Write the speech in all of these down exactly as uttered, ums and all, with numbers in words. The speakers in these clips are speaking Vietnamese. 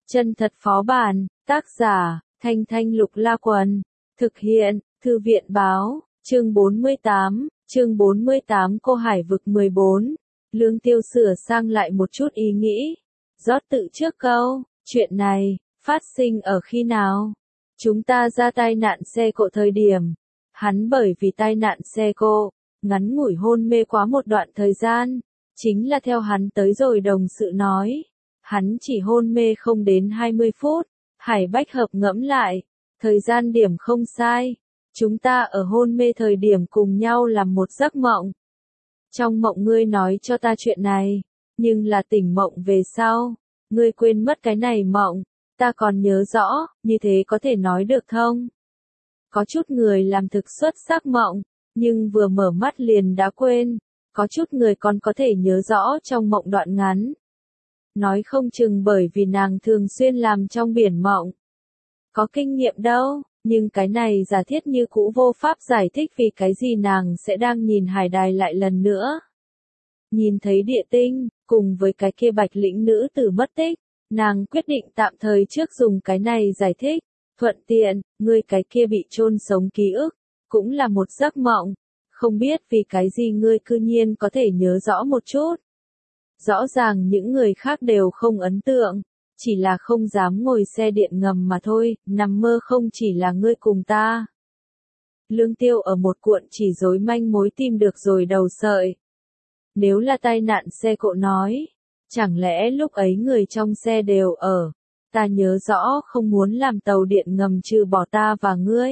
Chân thật phó bản, tác giả, Thanh Thanh Lục La Quần, thực hiện, Thư viện Báo, chương bốn mươi tám, chương bốn mươi tám Cô Hải Vực mười bốn. Lương Tiêu sửa sang lại một chút ý nghĩ, rót tự trước câu, chuyện này, phát sinh ở khi nào? Chúng ta ra tai nạn xe cộ thời điểm, hắn bởi vì tai nạn xe cộ, ngắn ngủi hôn mê quá một đoạn thời gian, chính là theo hắn tới rồi đồng sự nói. Hắn chỉ hôn mê không đến hai mươi phút, Hải Bách Hợp ngẫm lại, thời gian điểm không sai, chúng ta ở hôn mê thời điểm cùng nhau làm một giấc mộng. Trong mộng ngươi nói cho ta chuyện này, nhưng là tỉnh mộng về sau, ngươi quên mất cái này mộng, ta còn nhớ rõ, như thế có thể nói được không? Có chút người làm thực xuất sắc mộng, nhưng vừa mở mắt liền đã quên, có chút người còn có thể nhớ rõ trong mộng đoạn ngắn. Nói không chừng bởi vì nàng thường xuyên làm trong biển mộng. Có kinh nghiệm đâu, nhưng cái này giả thiết như cũ vô pháp giải thích vì cái gì nàng sẽ đang nhìn hải đài lại lần nữa. Nhìn thấy địa tinh, cùng với cái kia bạch lĩnh nữ tử mất tích, nàng quyết định tạm thời trước dùng cái này giải thích. Thuận tiện, ngươi cái kia bị chôn sống ký ức, cũng là một giấc mộng. Không biết vì cái gì ngươi cư nhiên có thể nhớ rõ một chút. Rõ ràng những người khác đều không ấn tượng, chỉ là không dám ngồi xe điện ngầm mà thôi, nằm mơ không chỉ là ngươi cùng ta. Lương Tiêu ở một cuộn chỉ rối manh mối tìm được rồi đầu sợi. Nếu là tai nạn xe cộ nói, chẳng lẽ lúc ấy người trong xe đều ở, ta nhớ rõ không muốn làm tàu điện ngầm trừ bỏ ta và ngươi.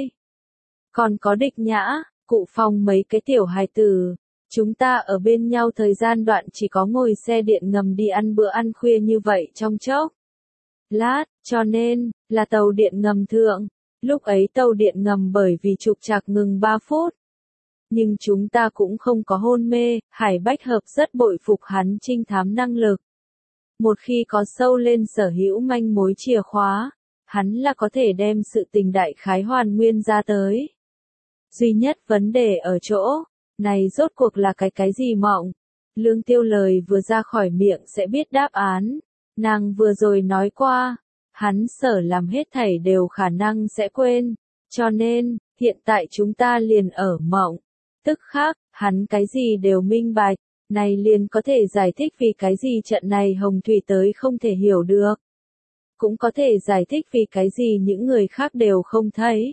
Còn có Địch Nhã, Cụ Phong mấy cái tiểu hài tử. Chúng ta ở bên nhau thời gian đoạn chỉ có ngồi xe điện ngầm đi ăn bữa ăn khuya như vậy trong chốc lát, cho nên, là tàu điện ngầm thượng. Lúc ấy tàu điện ngầm bởi vì trục trặc ngừng ba phút. Nhưng chúng ta cũng không có hôn mê, Hải Bách Hợp rất bội phục hắn trinh thám năng lực. Một khi có sâu lên sở hữu manh mối chìa khóa, hắn là có thể đem sự tình đại khái hoàn nguyên ra tới. Duy nhất vấn đề ở chỗ, này rốt cuộc là cái cái gì mộng? Lương Tiêu lời vừa ra khỏi miệng sẽ biết đáp án. Nàng vừa rồi nói qua, hắn sở làm hết thảy đều khả năng sẽ quên. Cho nên, hiện tại chúng ta liền ở mộng. Tức khác, hắn cái gì đều minh bạch. Này liền có thể giải thích vì cái gì trận này hồng thủy tới không thể hiểu được. Cũng có thể giải thích vì cái gì những người khác đều không thấy.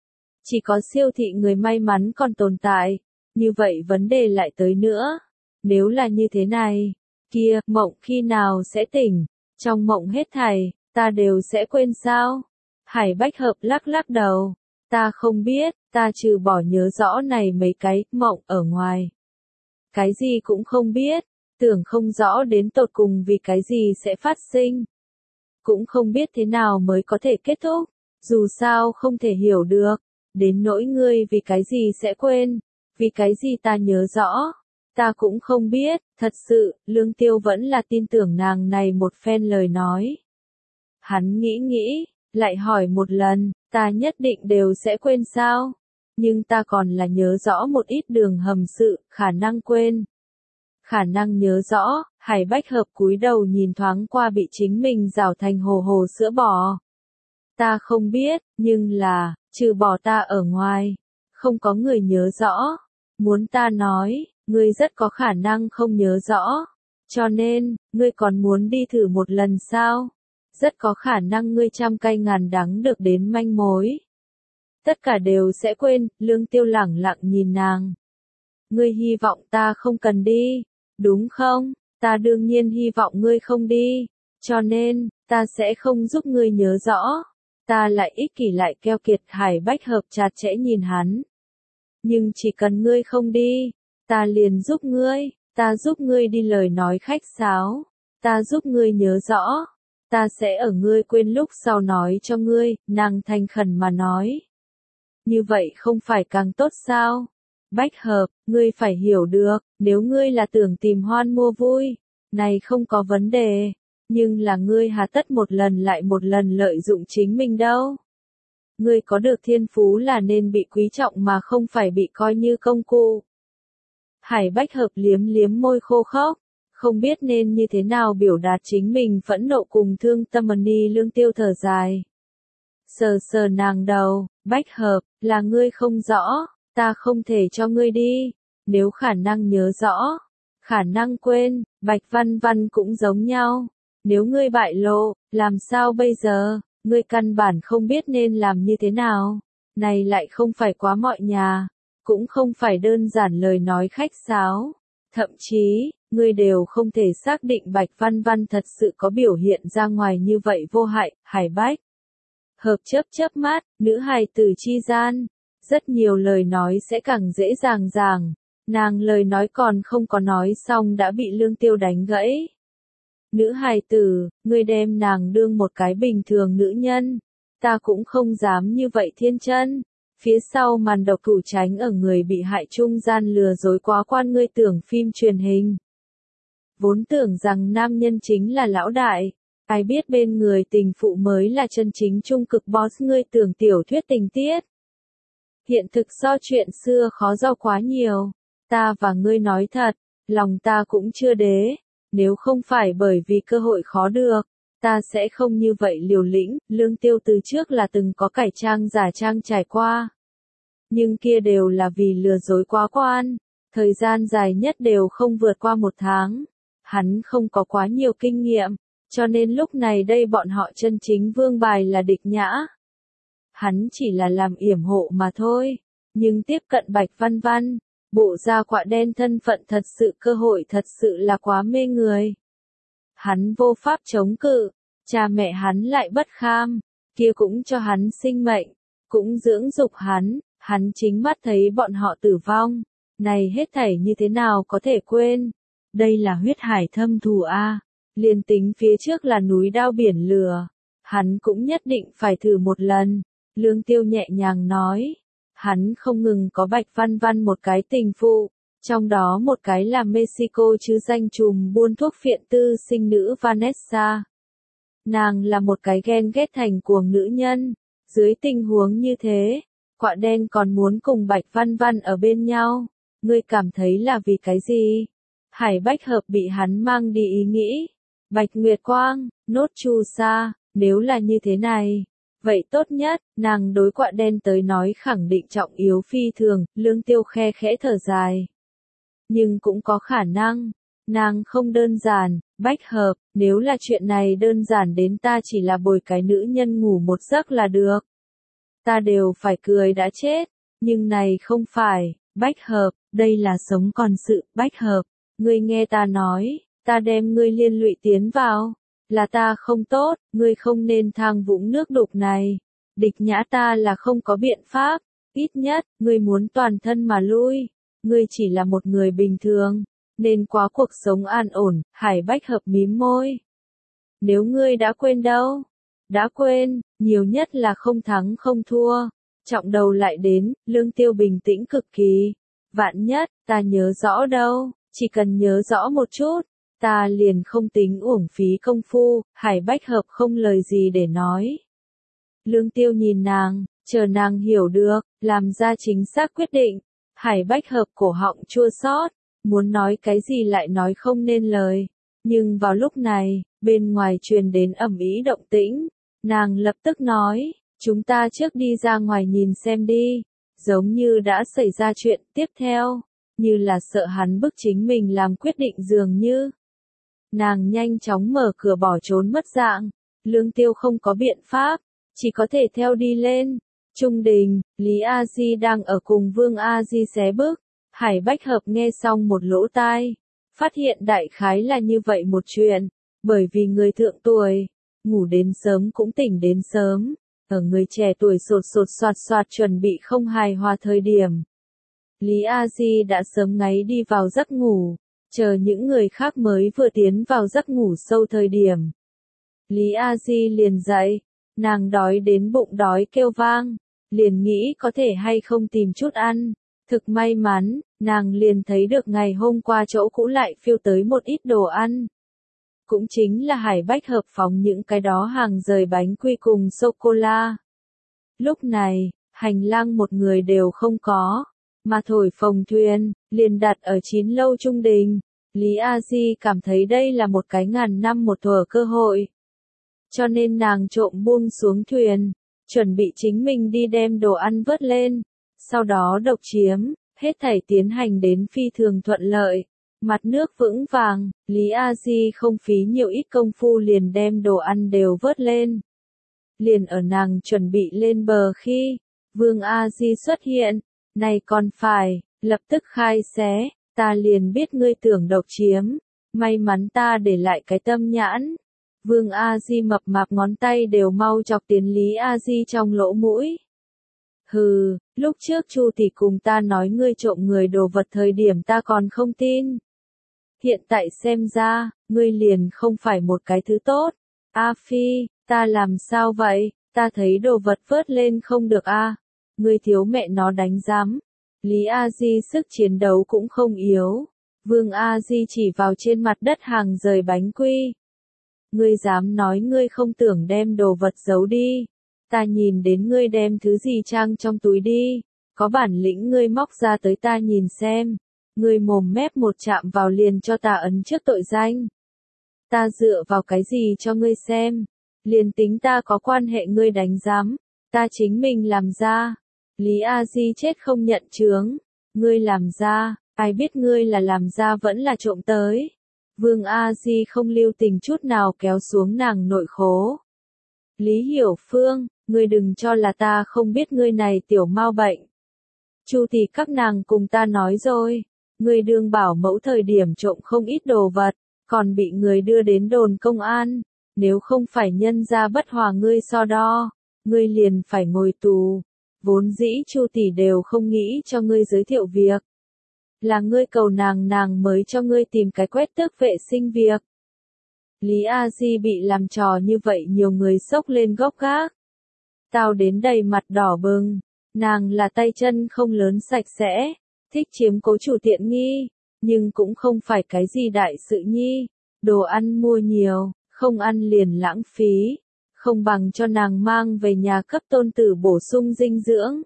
Chỉ có siêu thị người may mắn còn tồn tại. Như vậy vấn đề lại tới nữa. Nếu là như thế này, kia, mộng khi nào sẽ tỉnh? Trong mộng hết thảy, ta đều sẽ quên sao? Hải Bách Hợp lắc lắc đầu. Ta không biết, ta trừ bỏ nhớ rõ này mấy cái mộng ở ngoài. Cái gì cũng không biết, tưởng không rõ đến tột cùng vì cái gì sẽ phát sinh. Cũng không biết thế nào mới có thể kết thúc, dù sao không thể hiểu được. Đến nỗi ngươi vì cái gì sẽ quên. Vì cái gì ta nhớ rõ, ta cũng không biết, thật sự, Lương Tiêu vẫn là tin tưởng nàng này một phen lời nói. Hắn nghĩ nghĩ, lại hỏi một lần, ta nhất định đều sẽ quên sao? Nhưng ta còn là nhớ rõ một ít đường hầm sự, khả năng quên. Khả năng nhớ rõ, Hải Bách Hợp cúi đầu nhìn thoáng qua bị chính mình rảo thành hồ hồ sữa bò. Ta không biết, nhưng là, trừ bỏ ta ở ngoài, không có người nhớ rõ. Muốn ta nói, ngươi rất có khả năng không nhớ rõ. Cho nên, ngươi còn muốn đi thử một lần sao? Rất có khả năng ngươi trăm cay ngàn đắng được đến manh mối. Tất cả đều sẽ quên, Lương Tiêu lẳng lặng nhìn nàng. Ngươi hy vọng ta không cần đi, đúng không? Ta đương nhiên hy vọng ngươi không đi. Cho nên, ta sẽ không giúp ngươi nhớ rõ. Ta lại ích kỷ lại keo kiệt. Hải Bách Hợp chặt chẽ nhìn hắn. Nhưng chỉ cần ngươi không đi, ta liền giúp ngươi, ta giúp ngươi đi lời nói khách sáo, ta giúp ngươi nhớ rõ, ta sẽ ở ngươi quên lúc sau nói cho ngươi, nàng thành khẩn mà nói. Như vậy không phải càng tốt sao? Bách Hợp, ngươi phải hiểu được, nếu ngươi là tưởng tìm hoan mua vui, này không có vấn đề, nhưng là ngươi hà tất một lần lại một lần lợi dụng chính mình đâu. Ngươi có được thiên phú là nên bị quý trọng mà không phải bị coi như công cụ. Hải Bách Hợp liếm liếm môi khô khốc, Không biết nên như thế nào biểu đạt chính mình phẫn nộ cùng thương tâm. Ni Lương Tiêu thở dài. Sờ sờ nàng đầu, Bách Hợp, là ngươi không rõ, ta không thể cho ngươi đi, nếu khả năng nhớ rõ, khả năng quên, Bạch Văn Văn cũng giống nhau, nếu ngươi bại lộ, làm sao bây giờ, ngươi căn bản không biết nên làm như thế nào, này lại không phải quá mọi nhà, cũng không phải đơn giản lời nói khách sáo, thậm chí, ngươi đều không thể xác định Bạch Văn Văn thật sự có biểu hiện ra ngoài như vậy vô hại. Hải Bách Hợp chớp chớp mắt, nữ hài tử chi gian, rất nhiều lời nói sẽ càng dễ dàng dàng, nàng lời nói còn không có nói xong đã bị Lương Tiêu đánh gãy. Nữ hài tử, ngươi đem nàng đương một cái bình thường nữ nhân, ta cũng không dám như vậy thiên chân. Phía sau màn độc thủ tránh ở người bị hại trung gian lừa dối quá quan. Ngươi tưởng phim truyền hình, vốn tưởng rằng nam nhân chính là lão đại, ai biết bên người tình phụ mới là chân chính trung cực boss. Ngươi tưởng tiểu thuyết tình tiết, hiện thực so chuyện xưa khó do quá nhiều. Ta và ngươi nói thật, lòng ta cũng chưa đế, nếu không phải bởi vì cơ hội khó được, ta sẽ không như vậy liều lĩnh. Lương Tiêu từ trước là từng có cải trang giả trang trải qua, nhưng kia đều là vì lừa dối quá quan, thời gian dài nhất đều không vượt qua một tháng. Hắn không có quá nhiều kinh nghiệm, cho nên lúc này đây bọn họ chân chính vương bài là Địch Nhã. Hắn chỉ là làm yểm hộ mà thôi, nhưng tiếp cận Bạch Văn Văn, bộ da quạ đen thân phận thật sự, cơ hội thật sự là quá mê người. Hắn vô pháp chống cự, cha mẹ hắn lại bất kham, kia cũng cho hắn sinh mệnh, cũng dưỡng dục hắn, hắn chính mắt thấy bọn họ tử vong, này hết thảy như thế nào có thể quên. Đây là huyết hải thâm thù a, liền tính phía trước là núi đao biển lửa, hắn cũng nhất định phải thử một lần. Lương Tiêu nhẹ nhàng nói, hắn không ngừng có Bạch Văn Văn một cái tình phụ, trong đó một cái là Mexico chứ danh trùm buôn thuốc phiện tư sinh nữ Vanessa. Nàng là một cái ghen ghét thành cuồng nữ nhân, dưới tình huống như thế, quạ đen còn muốn cùng Bạch Văn Văn ở bên nhau, ngươi cảm thấy là vì cái gì? Hải Bách Hợp bị hắn mang đi ý nghĩ. Bạch Nguyệt Quang, nốt chu sa, nếu là như thế này, vậy tốt nhất, nàng đối quạ đen tới nói khẳng định trọng yếu phi thường. Lương Tiêu khe khẽ thở dài. Nhưng cũng có khả năng, nàng không đơn giản. Bách Hợp, nếu là chuyện này đơn giản đến ta chỉ là bồi cái nữ nhân ngủ một giấc là được, ta đều phải cười đã chết, nhưng này không phải. Bách Hợp, đây là sống còn sự. Bách Hợp, ngươi nghe ta nói, ta đem ngươi liên lụy tiến vào, là ta không tốt, ngươi không nên thang vũng nước đục này. Địch Nhã ta là không có biện pháp, ít nhất, ngươi muốn toàn thân mà lui, ngươi chỉ là một người bình thường, nên quá cuộc sống an ổn. Hải Bách Hợp mím môi. Nếu ngươi đã quên đâu? Đã quên, nhiều nhất là không thắng không thua. Trọng đầu lại đến. Lương Tiêu bình tĩnh cực kỳ. Vạn nhất, ta nhớ rõ đâu, chỉ cần nhớ rõ một chút, ta liền không tính uổng phí công phu. Hải Bách Hợp không lời gì để nói. Lương Tiêu nhìn nàng, chờ nàng hiểu được, làm ra chính xác quyết định. Hải Bách Hợp cổ họng chua xót, muốn nói cái gì lại nói không nên lời. Nhưng vào lúc này, bên ngoài truyền đến ầm ĩ động tĩnh, nàng lập tức nói, chúng ta trước đi ra ngoài nhìn xem đi. Giống như đã xảy ra chuyện tiếp theo, như là sợ hắn bức chính mình làm quyết định dường như. Nàng nhanh chóng mở cửa bỏ trốn mất dạng. Lương Tiêu không có biện pháp, chỉ có thể theo đi lên. Trung đình, Lý A Di đang ở cùng Vương A Di xé bước. Hải Bách Hợp nghe xong một lỗ tai, phát hiện đại khái là như vậy một chuyện, bởi vì người thượng tuổi, ngủ đến sớm cũng tỉnh đến sớm, ở người trẻ tuổi sột sột soạt soạt chuẩn bị không hài hòa thời điểm. Lý A Di đã sớm ngáy đi vào giấc ngủ, chờ những người khác mới vừa tiến vào giấc ngủ sâu thời điểm. Lý A Di liền dậy, nàng đói đến bụng đói kêu vang, liền nghĩ có thể hay không tìm chút ăn. Thực may mắn, nàng liền thấy được ngày hôm qua chỗ cũ lại phiêu tới một ít đồ ăn. Cũng chính là Hải Bách Hợp phóng những cái đó hàng rời bánh quy cùng sô-cô-la. Lúc này, hành lang một người đều không có, mà thổi phồng thuyền, liền đặt ở chín lâu Trung đình. Lý A Di cảm thấy đây là một cái ngàn năm một thuở cơ hội. Cho nên nàng trộm buông xuống thuyền, chuẩn bị chính mình đi đem đồ ăn vớt lên, sau đó độc chiếm, hết thảy tiến hành đến phi thường thuận lợi. Mặt nước vững vàng, Lý A Di không phí nhiều ít công phu liền đem đồ ăn đều vớt lên. Liền ở nàng chuẩn bị lên bờ khi, Vương A Di xuất hiện, này còn phải, lập tức khai xé, ta liền biết ngươi tưởng độc chiếm, may mắn ta để lại cái tâm nhãn. Vương A Di mập mạp ngón tay đều mau chọc tiến Lý A Di trong lỗ mũi. Hừ, lúc trước Chu tỷ cùng ta nói ngươi trộm người đồ vật thời điểm ta còn không tin. Hiện tại xem ra, ngươi liền không phải một cái thứ tốt. A Phi, ta làm sao vậy, ta thấy đồ vật vớt lên không được a. Ngươi thiếu mẹ nó đánh giám. Lý A Di sức chiến đấu cũng không yếu. Vương A Di chỉ vào trên mặt đất hàng rời bánh quy. Ngươi dám nói ngươi không tưởng đem đồ vật giấu đi. Ta nhìn đến ngươi đem thứ gì trang trong túi đi. Có bản lĩnh ngươi móc ra tới ta nhìn xem. Ngươi mồm mép một chạm vào liền cho ta ấn trước tội danh. Ta dựa vào cái gì cho ngươi xem. Liền tính ta có quan hệ ngươi đánh giám. Ta chính mình làm ra. Lý A Di chết không nhận chướng. Ngươi làm ra, ai biết ngươi là làm ra vẫn là trộm tới. Vương A Di không lưu tình chút nào kéo xuống nàng nội khố. Lý Hiểu Phương, ngươi đừng cho là ta không biết ngươi này tiểu mau bệnh. Chu tỷ các nàng cùng ta nói rồi, ngươi đương bảo mẫu thời điểm trộm không ít đồ vật, còn bị người đưa đến đồn công an, nếu không phải nhân ra bất hòa ngươi so đo, ngươi liền phải ngồi tù. Vốn dĩ Chu tỷ đều không nghĩ cho ngươi giới thiệu việc. Là ngươi cầu nàng nàng mới cho ngươi tìm cái quét tước vệ sinh việc. Lý A Di bị làm trò như vậy nhiều người sốc lên gốc gác. Tao đến đầy mặt đỏ bừng, nàng là tay chân không lớn sạch sẽ, thích chiếm cố chủ tiện nghi, nhưng cũng không phải cái gì đại sự nhi, đồ ăn mua nhiều, không ăn liền lãng phí, không bằng cho nàng mang về nhà cấp tôn tử bổ sung dinh dưỡng.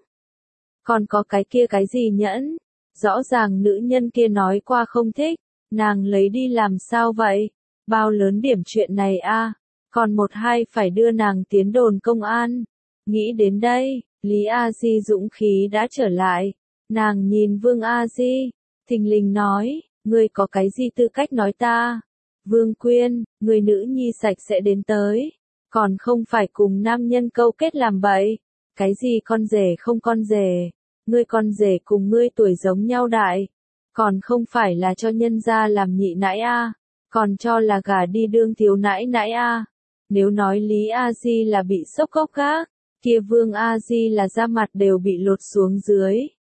Còn có cái kia cái gì nhẫn, rõ ràng nữ nhân kia nói qua không thích, nàng lấy đi làm sao vậy, bao lớn điểm chuyện này a, còn một hai phải đưa nàng tiến đồn công an. Nghĩ đến đây, Lý A Di dũng khí đã trở lại, nàng nhìn Vương A Di, thình lình nói, ngươi có cái gì tư cách nói ta? Vương Quyên, người nữ nhi sạch sẽ đến tới, còn không phải cùng nam nhân câu kết làm bậy, cái gì con rể không con rể, ngươi con rể cùng ngươi tuổi giống nhau đại, còn không phải là cho nhân gia làm nhị nãi a, còn cho là gả đi đương thiếu nãi nãi a. Nếu nói Lý A Di là bị sốc gốc gác, kia Vương A Di là da mặt đều bị lột xuống dưới.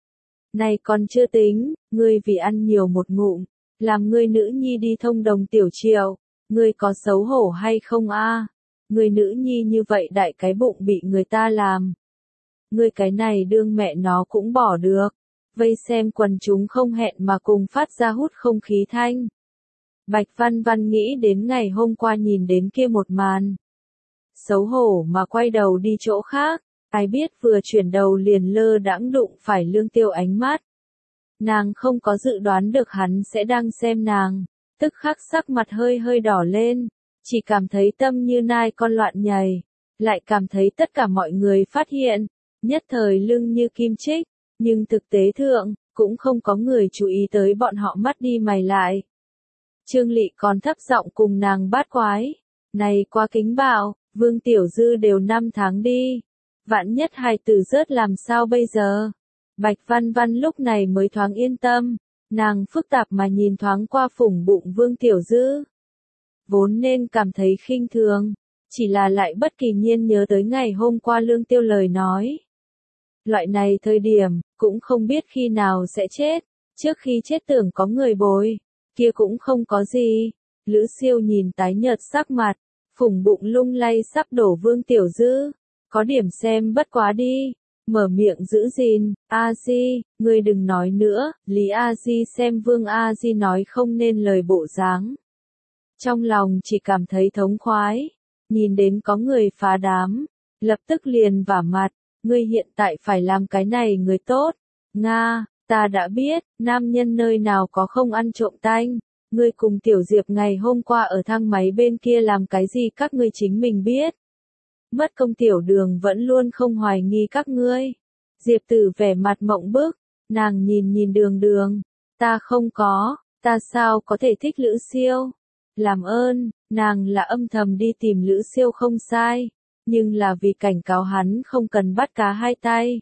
Này còn chưa tính, ngươi vì ăn nhiều một ngụm, làm ngươi nữ nhi đi thông đồng tiểu triệu, ngươi có xấu hổ hay không a? Ngươi nữ nhi như vậy đại cái bụng bị người ta làm. Ngươi cái này đương mẹ nó cũng bỏ được. Vây xem quần chúng không hẹn mà cùng phát ra hút không khí thanh. Bạch Văn Văn nghĩ đến ngày hôm qua nhìn đến kia một màn. Xấu hổ mà quay đầu đi chỗ khác, ai biết vừa chuyển đầu liền lơ đãng đụng phải Lương Tiêu ánh mắt. Nàng không có dự đoán được hắn sẽ đang xem nàng, tức khắc sắc mặt hơi hơi đỏ lên, chỉ cảm thấy tâm như nai con loạn nhảy, lại cảm thấy tất cả mọi người phát hiện, nhất thời lưng như kim chích, nhưng thực tế thượng, cũng không có người chú ý tới bọn họ mắt đi mày lại. Trương Lị còn thấp giọng cùng nàng bát quái, này qua kính bảo, Vương Tiểu Dư đều năm tháng đi, vạn nhất hài tử rớt làm sao bây giờ? Bạch Văn Văn lúc này mới thoáng yên tâm, nàng phức tạp mà nhìn thoáng qua phủng bụng Vương Tiểu Dư. Vốn nên cảm thấy khinh thường, chỉ là lại bất kỳ nhiên nhớ tới ngày hôm qua Lương Tiêu lời nói. Loại này thời điểm, cũng không biết khi nào sẽ chết, trước khi chết tưởng có người bồi, kia cũng không có gì. Lữ Siêu nhìn tái nhợt sắc mặt, phủng bụng lung lay sắp đổ Vương Tiểu Dư, có điểm xem bất quá đi, mở miệng giữ gìn, A Di, ngươi đừng nói nữa, Lý A Di xem Vương A Di nói không nên lời bộ dáng. Trong lòng chỉ cảm thấy thống khoái, nhìn đến có người phá đám, lập tức liền vả mặt, ngươi hiện tại phải làm cái này người tốt, Nga, ta đã biết, nam nhân nơi nào có không ăn trộm tanh, Ngươi cùng Tiểu Diệp ngày hôm qua ở thang máy bên kia làm cái gì các ngươi chính mình biết. Mất công Tiểu Đường vẫn luôn không hoài nghi các ngươi. Diệp Tử vẻ mặt mộng bức, nàng nhìn nhìn Đường Đường, ta không có, ta sao có thể thích Lữ Siêu. Làm ơn, nàng là âm thầm đi tìm Lữ Siêu không sai, nhưng là vì cảnh cáo hắn không cần bắt cá hai tay.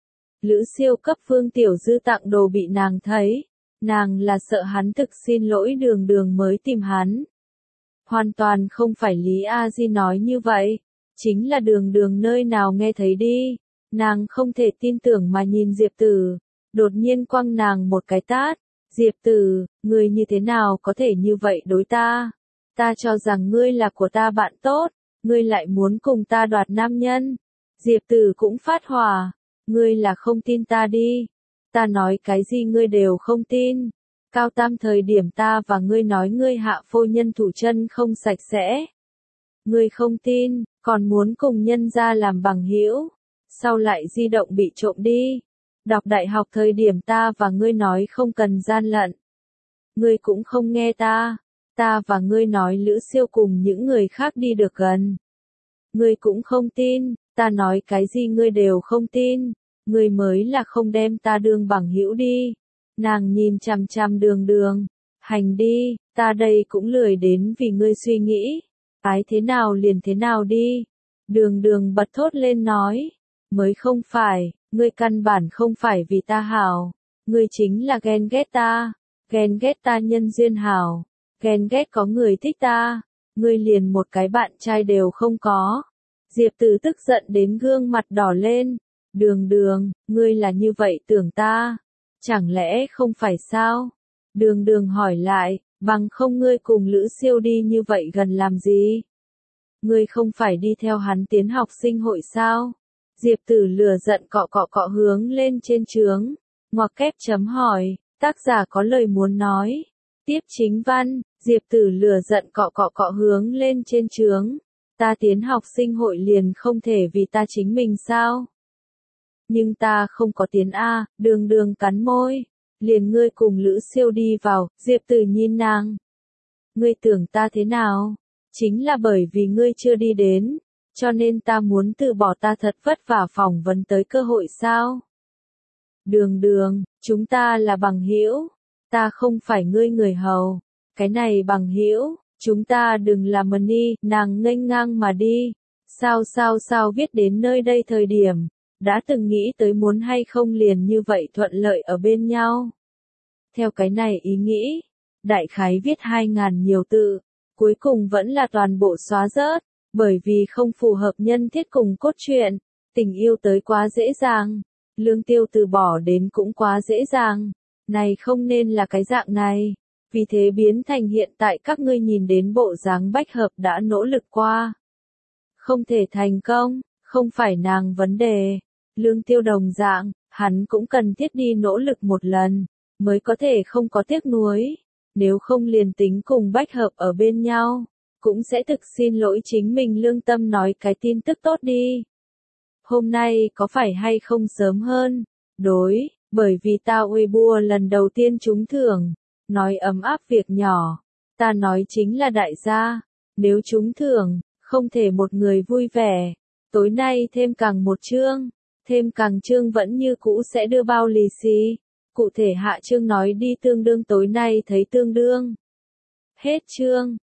Lữ Siêu cấp Phương Tiểu Dư tặng đồ bị nàng thấy, nàng là sợ hắn thực xin lỗi Đường Đường mới tìm hắn. Hoàn toàn không phải Lý A Di nói như vậy, chính là Đường Đường nơi nào nghe thấy đi, nàng không thể tin tưởng mà nhìn Diệp Tử, đột nhiên quăng nàng một cái tát. Diệp Tử, ngươi như thế nào có thể như vậy đối ta? Ta cho rằng ngươi là của ta bạn tốt, ngươi lại muốn cùng ta đoạt nam nhân. Diệp Tử cũng phát hỏa, ngươi là không tin ta đi. Ta nói cái gì ngươi đều không tin. Cao tam thời điểm ta và ngươi nói ngươi hạ phô nhân thủ chân không sạch sẽ. Ngươi không tin, còn muốn cùng nhân gia làm bằng hữu. Sau lại di động bị trộm đi. Đọc đại học thời điểm ta và ngươi nói không cần gian lận. Ngươi cũng không nghe ta. Ta và ngươi nói Lữ Siêu cùng những người khác đi được gần. Ngươi cũng không tin, ta nói cái gì ngươi đều không tin. Ngươi mới là không đem ta đương bằng hữu đi. Nàng nhìn chằm chằm Đường Đường. Hành đi, ta đây cũng lười đến vì ngươi suy nghĩ. Ái thế nào liền thế nào đi. Đường Đường bật thốt lên nói. Mới không phải, ngươi căn bản không phải vì ta hảo. Ngươi chính là ghen ghét ta. Ghen ghét ta nhân duyên hảo. Ghen ghét có người thích ta. Ngươi liền một cái bạn trai đều không có. Diệp Tử tức giận đến gương mặt đỏ lên. Đường Đường, ngươi là như vậy tưởng ta. Chẳng lẽ không phải sao? Đường Đường hỏi lại, bằng không ngươi cùng Lữ Siêu đi như vậy gần làm gì? Ngươi không phải đi theo hắn tiến học sinh hội sao? Diệp Tử lừa giận cọ cọ cọ hướng lên trên trướng. Ngoặc kép chấm hỏi, tác giả có lời muốn nói. Tiếp chính văn, Diệp Tử lừa giận cọ cọ cọ hướng lên trên trướng. Ta tiến học sinh hội liền không thể vì ta chính mình sao? Nhưng ta không có tiến A, Đường Đường cắn môi. Liền ngươi cùng Lữ Siêu đi vào, Diệp Tử nhìn nàng. Ngươi tưởng ta thế nào? Chính là bởi vì ngươi chưa đi đến, cho nên ta muốn từ bỏ ta thật vất vả phỏng vấn tới cơ hội sao? Đường Đường, chúng ta là bằng hữu, ta không phải ngươi người hầu. Cái này bằng hữu, chúng ta đừng làm mần đi, nàng nghênh ngang mà đi. Sao sao sao viết đến nơi đây thời điểm, đã từng nghĩ tới muốn hay không liền như vậy thuận lợi ở bên nhau. Theo cái này ý nghĩ, đại khái viết hai ngàn nhiều tự, cuối cùng vẫn là toàn bộ xóa rớt, bởi vì không phù hợp nhân thiết cùng cốt truyện, tình yêu tới quá dễ dàng, Lương Tiêu từ bỏ đến cũng quá dễ dàng, này không nên là cái dạng này, vì thế biến thành hiện tại các ngươi nhìn đến bộ dáng Bách Hợp đã nỗ lực qua. Không thể thành công, không phải nàng vấn đề, Lương Tiêu đồng dạng, hắn cũng cần thiết đi nỗ lực một lần, mới có thể không có tiếc nuối, nếu không liền tính cùng Bách Hợp ở bên nhau, cũng sẽ thực xin lỗi chính mình lương tâm nói cái tin tức tốt đi. Hôm nay có phải hay không sớm hơn? Đối, bởi vì ta Weibo lần đầu tiên trúng thưởng, nói ấm áp việc nhỏ, ta nói chính là đại gia, nếu trúng thưởng, không thể một người vui vẻ, tối nay thêm càng một chương, thêm càng chương vẫn như cũ sẽ đưa bao lì xì, cụ thể hạ chương nói đi tương đương tối nay thấy tương đương. Hết chương.